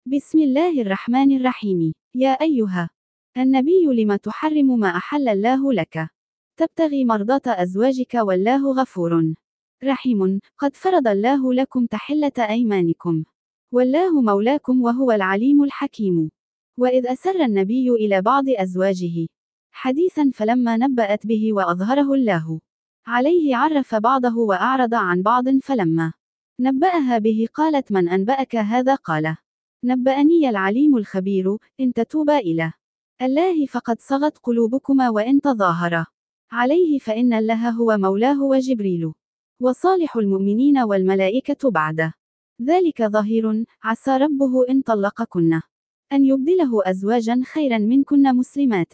بسم الله الرحمن الرحيم. يا أيها النبي لم تحرم ما أحل الله لك تبتغي مرضاة أزواجك والله غفور رحيم. قد فرض الله لكم تحلة أيمانكم والله مولاكم وهو العليم الحكيم. وإذ أسر النبي إلى بعض أزواجه حديثا فلما نبأت به وأظهره الله عليه عرف بعضه وأعرض عن بعض فلما نبأها به قالت من أنبأك هذا قال نبأني العليم الخبير. إن تتوبا إلى الله فقد صغت قلوبكما وإن تظاهرا عليه فإن الله هو مولاه وجبريل وصالح المؤمنين والملائكة بعد ذلك ظهير. عسى ربه إن طلقكن أن يبدله أزواجا خيرا منكن مسلمات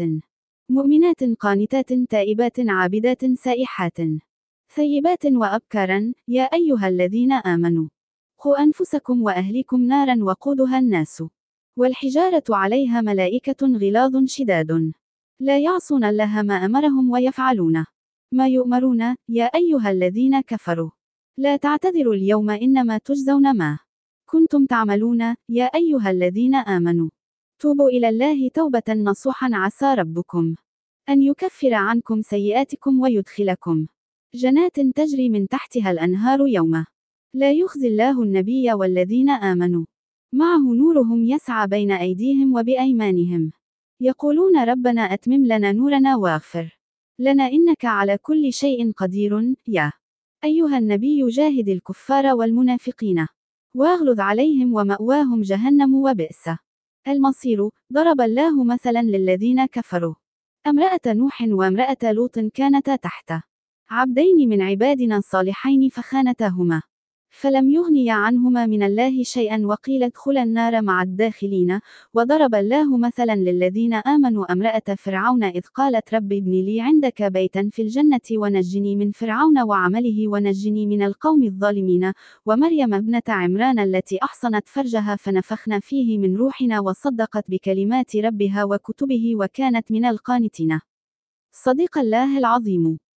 مؤمنات قانتات تائبات عابدات سائحات ثيبات وأبكارا. يا أيها الذين آمنوا قوا أنفسكم وأهليكم نارا وقودها الناس والحجارة عليها ملائكة غلاظ شداد لا يعصون الله ما أمرهم ويفعلون ما يؤمرون. يا أيها الذين كفروا لا تعتذروا اليوم إنما تجزون ما كنتم تعملون. يا أيها الذين آمنوا توبوا إلى الله توبة نصوحا عسى ربكم أن يكفر عنكم سيئاتكم ويدخلكم جنات تجري من تحتها الأنهار يوم لا يخزي الله النبي والذين آمنوا معه نورهم يسعى بين أيديهم وبأيمانهم يقولون ربنا أتمم لنا نورنا واغفر لنا إنك على كل شيء قدير. يا أيها النبي جاهد الكفار والمنافقين واغلظ عليهم ومأواهم جهنم وبئس المصير. ضرب الله مثلا للذين كفروا امرأة نوح وامرأة لوط كانتا تحت عبدين من عبادنا صالحين فخانتاهما فلم يغنيا عنهما من الله شيئا وقيل ادخلا النار مع الداخلين. وضرب الله مثلا للذين آمنوا امرأة فرعون إذ قالت رب ابن لي عندك بيتا في الجنة ونجني من فرعون وعمله ونجني من القوم الظالمين. ومريم ابنة عمران التي أحصنت فرجها فنفخنا فيه من روحنا وصدقت بكلمات ربها وكتبه وكانت من القانتين. صدق الله العظيم.